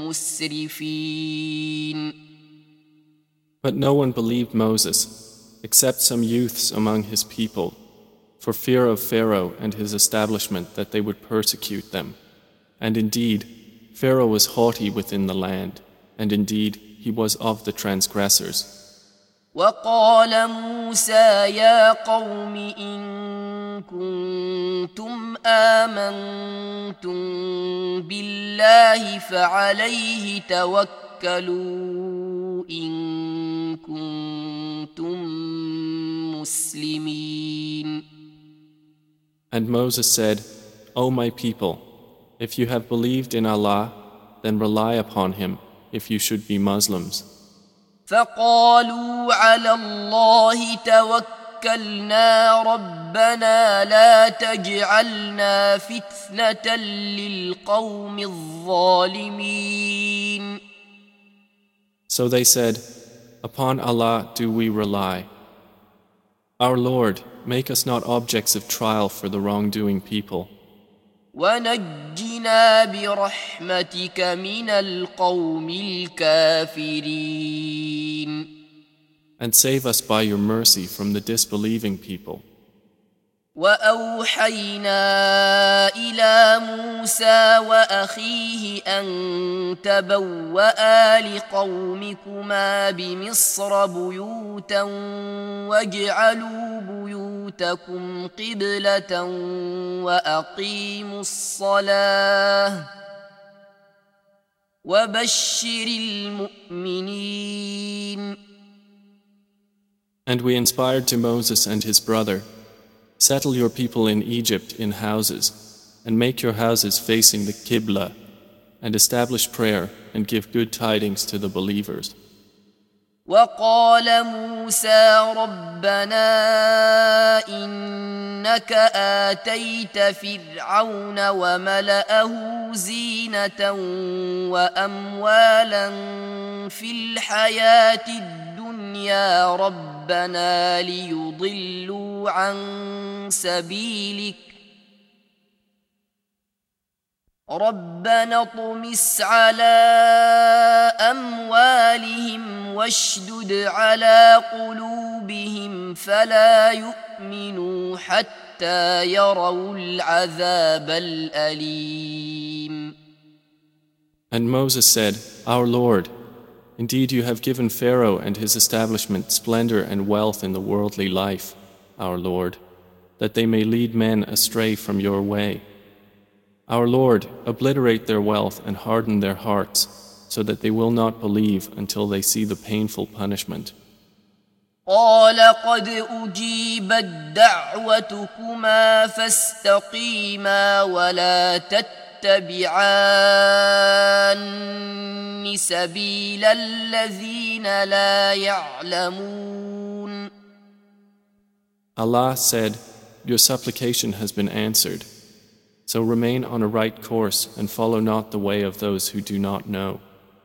المسرفين. But no one believed Moses, except some youths among his people, for fear of Pharaoh and his establishment that they would persecute them. And indeed, Pharaoh was haughty within the land, and indeed he was of the transgressors. وقال موسى يا قوم إن كنتم آمنتم بالله فعليه توكلوا إن كنتم مسلمين. And Moses said, "O my people, if you have believed in Allah, then rely upon Him if you should be Muslims." فقالوا على الله توكلنا ربنا لا تجعلنا فتنة للقوم الظالمين. So they said, Upon Allah do we rely. Our Lord, make us not objects of trial for the wrongdoing people. ونجنا برحمتك من القوم الكافرين. And save us by your mercy from the disbelieving people. وأوحينا إلى موسى وأخيه أن تبوأ لقومكما بمصر بيوتا واجعلوا بيوتكم قبلة وأقيموا الصلاة وبشر المؤمنين. And we inspired to Moses and his brother, Settle your people in Egypt in houses, and make your houses facing the Qibla, and establish prayer and give good tidings to the believers. وقال موسى ربنا إنك آتيت فرعون وملأه زينة وأموالا في الحياة الدنيا ربنا ليضلوا عن سبيلك ربنا اطمس على أموالهم واشدد على قلوبهم فلا يؤمنوا حتى يروا العذاب الأليم. And Moses said, Our Lord, indeed you have given Pharaoh and his establishment splendor and wealth in the worldly life, our Lord, that they may lead men astray from your way. Our Lord, obliterate their wealth and harden their hearts, so that they will not believe until they see the painful punishment. قال قد أجيبت دعوتكما فاستقيما ولا تتبعان سبيل الذين لا يعلمون. Allah said, Your supplication has been answered. So remain on a right course and follow not the way of those who do not know.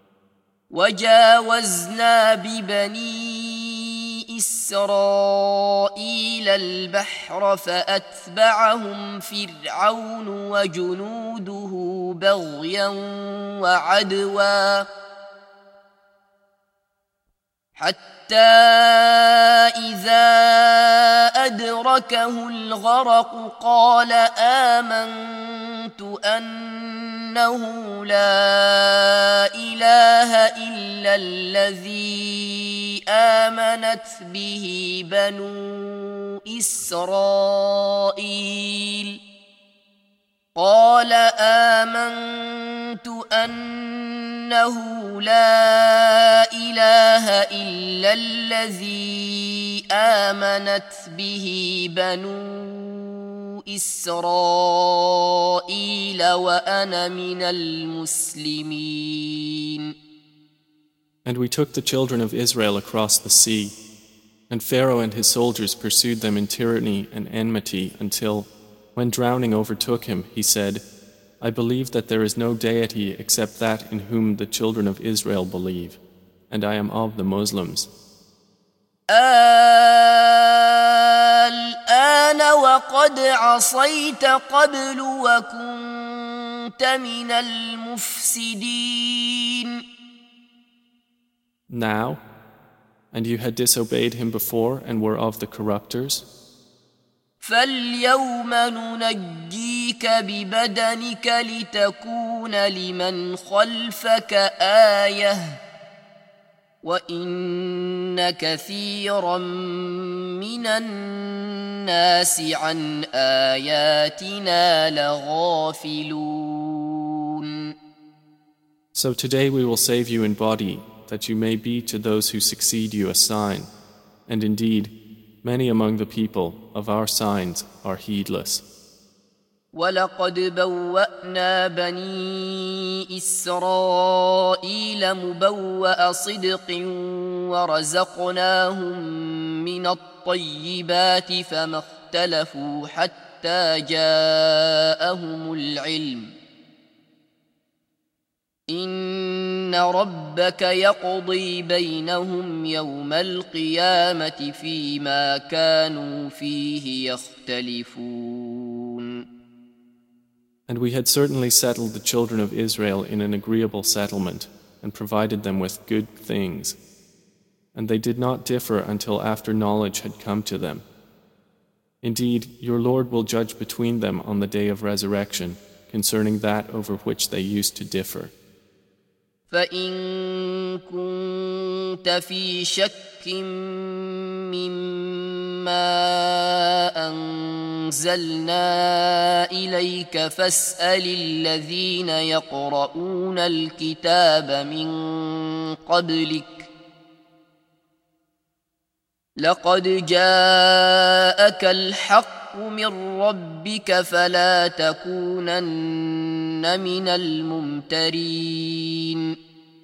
وجاوزنا ببني إسرائيل البحر فأتبعهم فرعون وجنوده بغيا وعدوا حتى إذا أدركه الغرق قال آمنت أنه لا إله إلا الذي آمنت به بنو إسرائيل قال آمنت أنه لا إله إلا الذي آمنت به بنو إسرائيل وأنا من المسلمين. And we took the children of Israel across the sea, and Pharaoh and his soldiers pursued them in tyranny and enmity until, when drowning overtook him, he said, I believe that there is no deity except that in whom the children of Israel believe, and I am of the Muslims. الآن وقد عصيت قبل وكنت من المفسدين. Now, and you had disobeyed him before and were of the corruptors? فاليوم ننجيك ببدنك لتكون لمن خلفك آية وإن كثيرا من الناس عن آياتنا لغافلون. So today we will save you in body, that you may be to those who succeed you a sign, and indeed, many among the people of our signs are heedless. وَلَقَدْ بَوَّأْنَا بَنِي إِسْرَائِيلَ مُبَوَّأَ صِدْقٍ وَرَزَقْنَاهُم مِّنَ الطَّيِّبَاتِ فَمَا اخْتَلَفُوا حَتَّى جَاءَهُمُ الْعِلْمُ إن ربك يقضي بينهم يوم القيامة فيما كانوا فيه يختلفون. And we had certainly settled the children of Israel in an agreeable settlement and provided them with good things. And they did not differ until after knowledge had come to them. Indeed, your Lord will judge between them on the day of resurrection concerning that over which they used to differ. فإن كنت في شك مما أنزلنا إليك فاسأل الذين يقرؤون الكتاب من قبلك لقد جاءك الحق من ربك فلا تكونن من الممترين.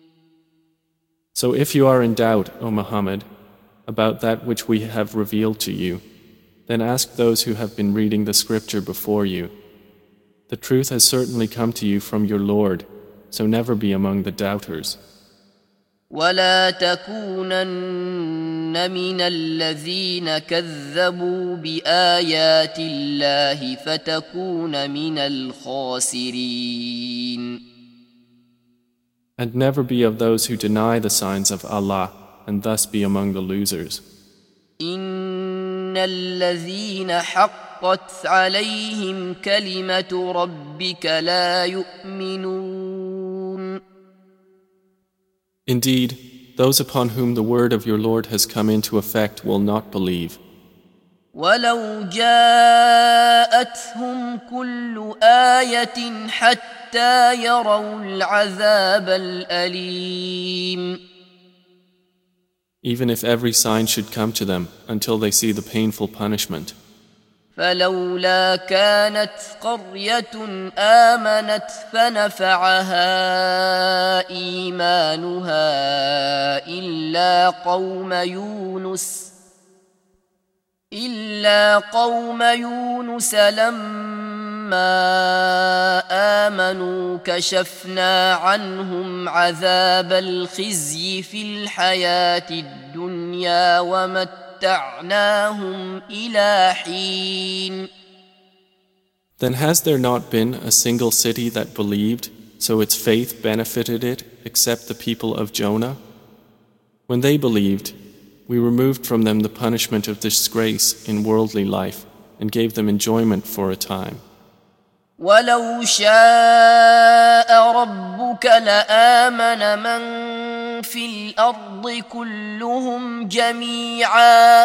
So if you are in doubt, O Muhammad, about that which we have revealed to you, then ask those who have been reading the scripture before you. The truth has certainly come to you from your Lord, so never be among the doubters. ولا تكونن من الذين كذبوا بآيات الله فتكون من الخاسرين. And never be of those who deny the signs of Allah and thus be among the losers. إن الذين حقت عليهم كلمة ربك لا يؤمنون. Indeed, those upon whom the word of your Lord has come into effect will not believe. ولو جاءتهم كل آية حتى يروا العذاب الأليم. Even if every sign should come to them until they see the painful punishment. فلولا كانت قرية آمنت فنفعها إيمانها إلا قوم يونس لما آمنوا كشفنا عنهم عذاب الخزي في الحياة الدنيا ومتعناهم إلى حين. Then has there not been a single city that believed, so its faith benefited it, except the people of Jonah? When they believed, we removed from them the punishment of disgrace in worldly life and gave them enjoyment for a time. ولو شاء ربك لآمن من في الأرض كلهم جميعا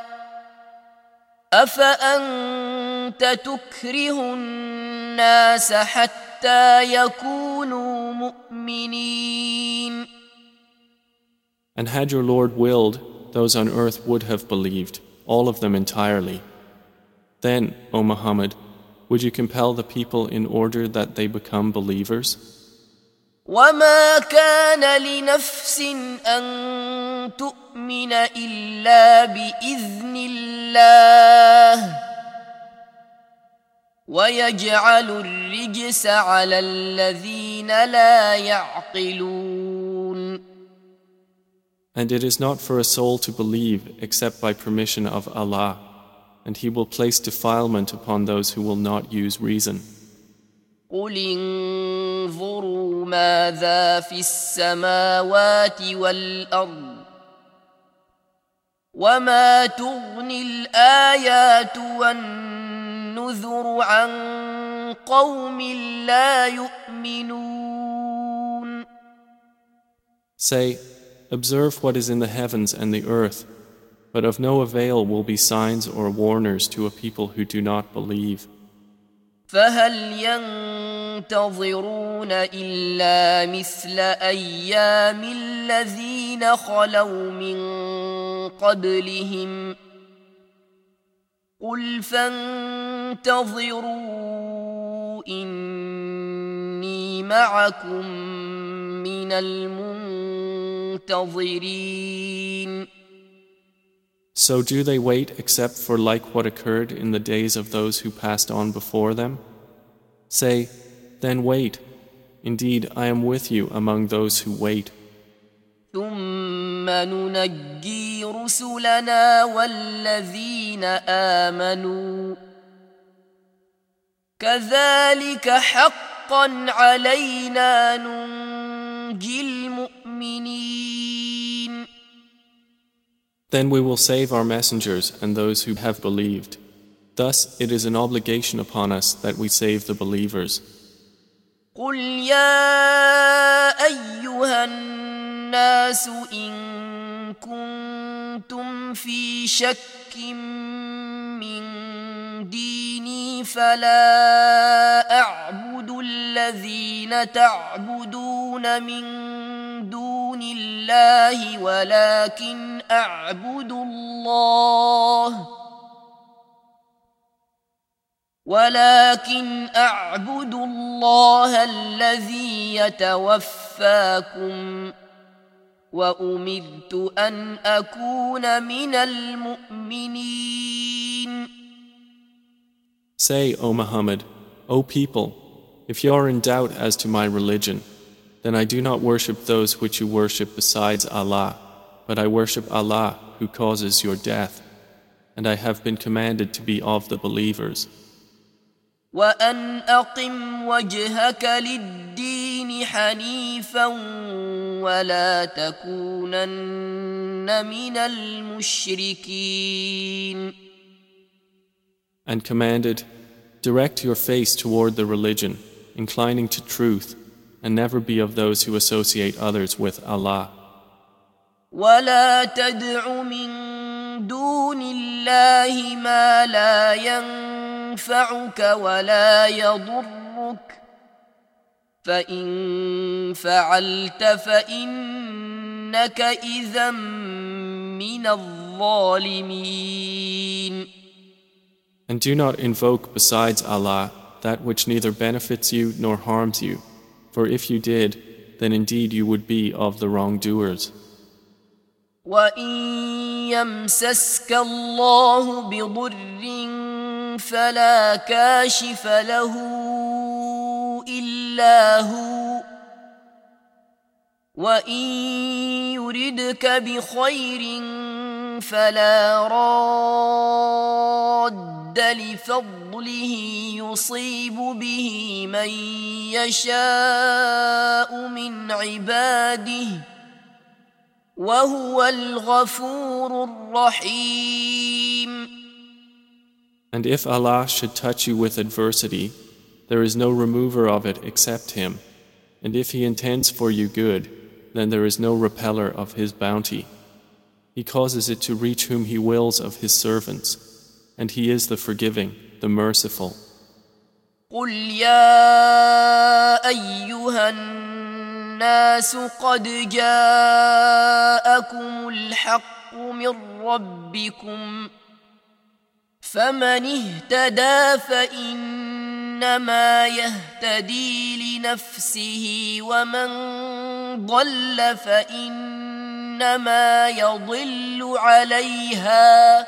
أفأنت تكره الناس حتى يكونوا مؤمنين. And had your Lord willed, those on earth would have believed, all of them entirely. Then, O Muhammad, would you compel the people in order that they become believers? وما كان لنفس أن تؤمن إلا بإذن الله ويجعل الرجس على الذين لا يعقلون. And it is not for a soul to believe except by permission of Allah, and He will place defilement upon those who will not use reason. قل انظروا ماذا في السماوات والأرض وما تغني الآيات والنذر عن قوم لا يؤمنون. Say, observe what is in the heavens and the earth, but of no avail will be signs or warners to a people who do not believe. فهل ينتظرون إلا مثل أيام الذين خلوا من قبلهم قل فانتظروا إني معكم من المنتظرين. So do they wait except for like what occurred in the days of those who passed on before them? Say, then wait. Indeed, I am with you among those who wait. ثم ننجي رسلنا والذين آمنوا كذلك حقا علينا ننجي المؤمنين. Then we will save our messengers and those who have believed. Thus it is an obligation upon us that we save the believers. قل يا أيها الناس إن كنتم في شك من ديني فلا أعبد الذين تعبدون من دون الله ولكن أعبد الله الذي يتوفاكم وأمرت أن أكون من المؤمنين. Say, O Muhammad, O people, if you are in doubt as to my religion, then I do not worship those which you worship besides Allah, but I worship Allah who causes your death, and I have been commanded to be of the believers. وأن أقم وجهك للدين حنيفا ولا تكونن من المشركين. And commanded, direct your face toward the religion, inclining to truth, and never be of those who associate others with Allah. ولا تدع من دون الله ما لا ينفعك ولا يضرك فإن فعلت فإنك إذا من الظالمين. And do not invoke besides Allah that which neither benefits you nor harms you, for if you did, then indeed you would be of the wrongdoers. وَإِن يَمْسَسْكَ اللَّهُ بِضُرٍّ فَلَا كَاشِفَ لَهُ إِلَّا هُوَ وَإِن يُرِدْكَ بِخَيْرٍ فَلَا رَادَّ لِفَضْلِهِ يُصِيبُ بِهِ مَن يَشَاءُ مِنْ عِبَادِهِ وَهُوَ الْغَفُورُ الرَّحِيمُ. And if Allah should touch you with adversity, there is no remover of it except Him. And if He intends for you good, then there is no repeller of His bounty. He causes it to reach whom He wills of His servants, and He is the forgiving, the merciful. قُلْ يَا أَيُّهَا النَّاسُ قَدْ جَاءَكُمُ الْحَقُّ مِنْ رَبِّكُمْ فَمَنِ اهْتَدَى فَإِنَّمَا يَهْتَدِي لِنَفْسِهِ وَمَنْ ضَلَّ فَإِنَّمَا يَضِلُّ عَلَيْهَا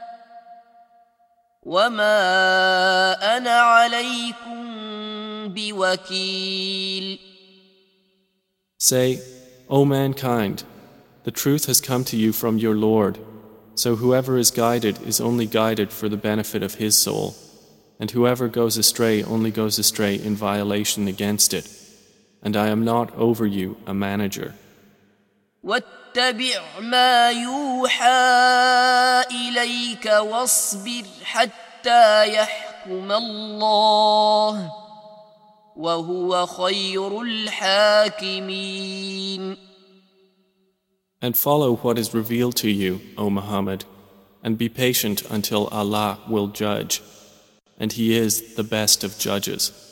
وَمَا أَنَا عَلَيْكُمْ بِوَكِيلٍ. Say, O mankind, the truth has come to you from your Lord, so whoever is guided is only guided for the benefit of his soul, and whoever goes astray only goes astray in violation against it, and I am not over you a manager. واتبع ما يوحى إليك واصبر حتى يحكم الله وهو خير الحاكمين. And follow what is revealed to you, O Muhammad, and be patient until Allah will judge, and He is the best of judges.